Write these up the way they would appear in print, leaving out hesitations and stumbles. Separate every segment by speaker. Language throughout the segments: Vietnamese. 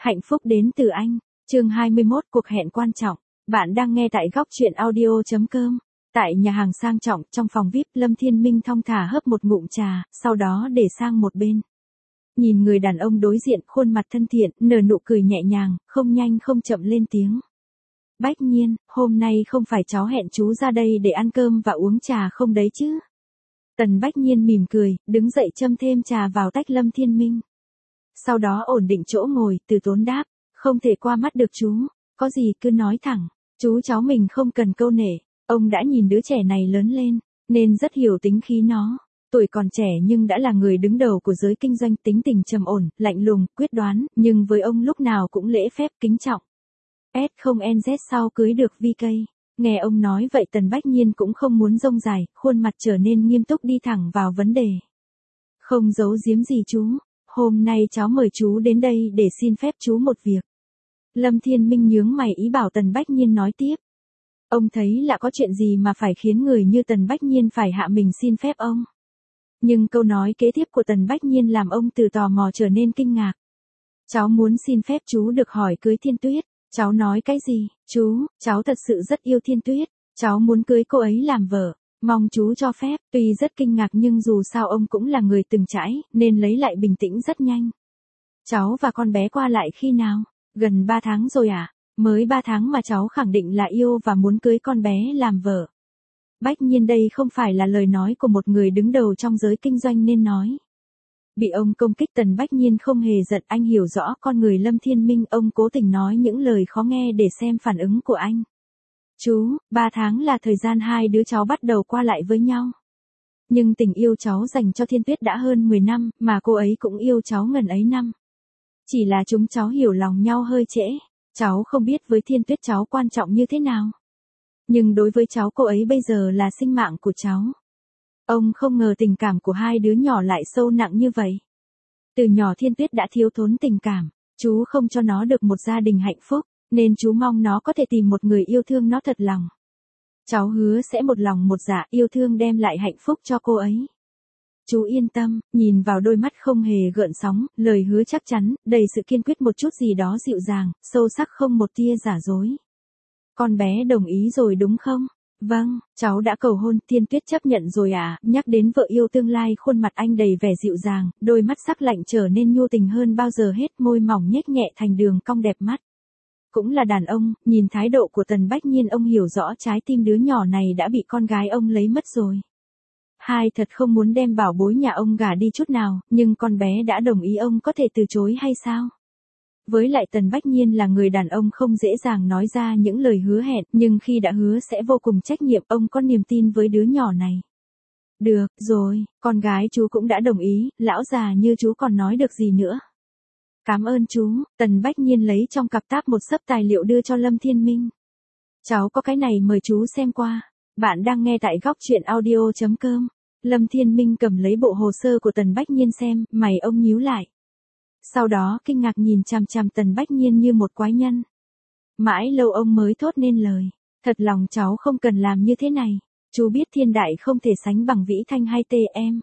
Speaker 1: Hạnh phúc đến từ anh. Chương 21, cuộc hẹn quan trọng. Bạn đang nghe tại góc chuyện audio.com. Tại nhà hàng sang trọng trong phòng VIP, Lâm Thiên Minh thong thả hớp một ngụm trà, sau đó để sang một bên. Nhìn người đàn ông đối diện, khuôn mặt thân thiện, nở nụ cười nhẹ nhàng, không nhanh không chậm lên tiếng. Bách Nhiên, hôm nay không phải cháu hẹn chú ra đây để ăn cơm và uống trà không đấy chứ? Tần Bách Nhiên mỉm cười, đứng dậy châm thêm trà vào tách Lâm Thiên Minh. Sau đó ổn định chỗ ngồi, từ tốn đáp, không thể qua mắt được chú, có gì cứ nói thẳng, chú cháu mình không cần câu nể, ông đã nhìn đứa trẻ này lớn lên, nên rất hiểu tính khí nó. Tuổi còn trẻ nhưng đã là người đứng đầu của giới kinh doanh, tính tình trầm ổn, lạnh lùng, quyết đoán, nhưng với ông lúc nào cũng lễ phép kính trọng. S0NZ sau cưới được VK. Nghe ông nói vậy Tần Bách Nhiên cũng không muốn rông dài, khuôn mặt trở nên nghiêm túc đi thẳng vào vấn đề. Không giấu giếm gì chú, hôm nay cháu mời chú đến đây để xin phép chú một việc. Lâm Thiên Minh nhướng mày ý bảo Tần Bách Nhiên nói tiếp. Ông thấy là có chuyện gì mà phải khiến người như Tần Bách Nhiên phải hạ mình xin phép ông. Nhưng câu nói kế tiếp của Tần Bách Nhiên làm ông từ tò mò trở nên kinh ngạc. Cháu muốn xin phép chú được hỏi cưới Thiên Tuyết. Cháu nói cái gì? Chú, cháu thật sự rất yêu Thiên Tuyết. Cháu muốn cưới cô ấy làm vợ. Mong chú cho phép. Tuy rất kinh ngạc nhưng dù sao ông cũng là người từng trải, nên lấy lại bình tĩnh rất nhanh. Cháu và con bé qua lại khi nào? Gần 3 tháng rồi à? Mới 3 tháng mà cháu khẳng định là yêu và muốn cưới con bé làm vợ. Bách Nhiên, đây không phải là lời nói của một người đứng đầu trong giới kinh doanh nên nói. Bị ông công kích, Tần Bách Nhiên không hề giận, anh hiểu rõ con người Lâm Thiên Minh, ông cố tình nói những lời khó nghe để xem phản ứng của anh. Chú, 3 tháng là thời gian hai đứa cháu bắt đầu qua lại với nhau. Nhưng tình yêu cháu dành cho Thiên Tuyết đã hơn 10 năm, mà cô ấy cũng yêu cháu ngần ấy năm. Chỉ là chúng cháu hiểu lòng nhau hơi trễ. Cháu không biết với Thiên Tuyết cháu quan trọng như thế nào. Nhưng đối với cháu cô ấy bây giờ là sinh mạng của cháu. Ông không ngờ tình cảm của hai đứa nhỏ lại sâu nặng như vậy. Từ nhỏ Thiên Tuyết đã thiếu thốn tình cảm, chú không cho nó được một gia đình hạnh phúc, nên chú mong nó có thể tìm một người yêu thương nó thật lòng. Cháu hứa sẽ một lòng một dạ yêu thương đem lại hạnh phúc cho cô ấy. Chú yên tâm, nhìn vào đôi mắt không hề gợn sóng, lời hứa chắc chắn, đầy sự kiên quyết, một chút gì đó dịu dàng, sâu sắc, không một tia giả dối. Con bé đồng ý rồi đúng không? Vâng, cháu đã cầu hôn. Thiên Tuyết chấp nhận rồi à? Nhắc đến vợ yêu tương lai, khuôn mặt anh đầy vẻ dịu dàng, đôi mắt sắc lạnh trở nên nhu tình hơn bao giờ hết, môi mỏng nhếch nhẹ thành đường cong đẹp mắt. Cũng là đàn ông, nhìn thái độ của Tần Bách Nhiên ông hiểu rõ trái tim đứa nhỏ này đã bị con gái ông lấy mất rồi. Hai thật không muốn đem bảo bối nhà ông gả đi chút nào, nhưng con bé đã đồng ý, ông có thể từ chối hay sao? Với lại Tần Bách Nhiên là người đàn ông không dễ dàng nói ra những lời hứa hẹn, nhưng khi đã hứa sẽ vô cùng trách nhiệm, ông có niềm tin với đứa nhỏ này. Được rồi, con gái chú cũng đã đồng ý, lão già như chú còn nói được gì nữa. Cảm ơn chú. Tần Bách Nhiên lấy trong cặp táp một xấp tài liệu đưa cho Lâm Thiên Minh. Cháu có cái này mời chú xem qua. Bạn đang nghe tại góc chuyện audio.com. Lâm Thiên Minh cầm lấy bộ hồ sơ của Tần Bách Nhiên xem, mày ông nhíu lại. Sau đó kinh ngạc nhìn chằm chằm Tần Bách Nhiên như một quái nhân. Mãi lâu ông mới thốt nên lời. Thật lòng cháu không cần làm như thế này. Chú biết thiên đại không thể sánh bằng Vĩ Thanh hay Tê em.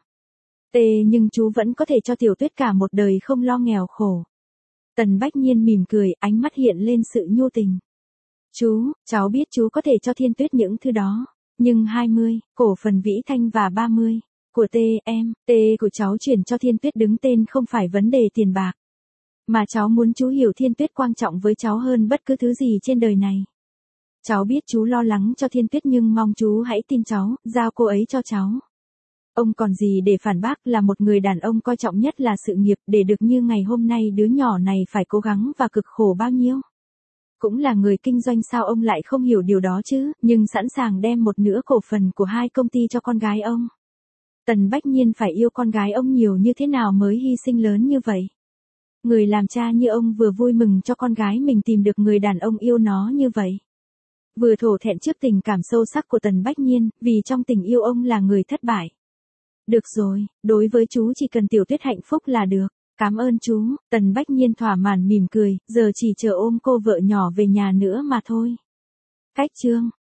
Speaker 1: Nhưng chú vẫn có thể cho Tiểu Tuyết cả một đời không lo nghèo khổ. Tần Bách Nhiên mỉm cười, ánh mắt hiện lên sự nhu tình. Chú, cháu biết chú có thể cho Thiên Tuyết những thứ đó. Nhưng 20, cổ phần Vĩ Thanh và 30, của em, của cháu chuyển cho Thiên Tuyết đứng tên không phải vấn đề tiền bạc. Mà cháu muốn chú hiểu Thiên Tuyết quan trọng với cháu hơn bất cứ thứ gì trên đời này. Cháu biết chú lo lắng cho Thiên Tuyết nhưng mong chú hãy tin cháu, giao cô ấy cho cháu. Ông còn gì để phản bác, là một người đàn ông coi trọng nhất là sự nghiệp, để được như ngày hôm nay đứa nhỏ này phải cố gắng và cực khổ bao nhiêu. Cũng là người kinh doanh sao ông lại không hiểu điều đó chứ, nhưng sẵn sàng đem một nửa cổ phần của hai công ty cho con gái ông. Tần Bách Nhiên phải yêu con gái ông nhiều như thế nào mới hy sinh lớn như vậy. Người làm cha như ông vừa vui mừng cho con gái mình tìm được người đàn ông yêu nó như vậy. Vừa thổ thẹn trước tình cảm sâu sắc của Tần Bách Nhiên, vì trong tình yêu ông là người thất bại. Được rồi, đối với chú chỉ cần Tiểu Tuyết hạnh phúc là được. Cảm ơn chú. Tần Bách Nhiên thỏa mãn mỉm cười, giờ chỉ chờ ôm cô vợ nhỏ về nhà nữa mà thôi. Cách chương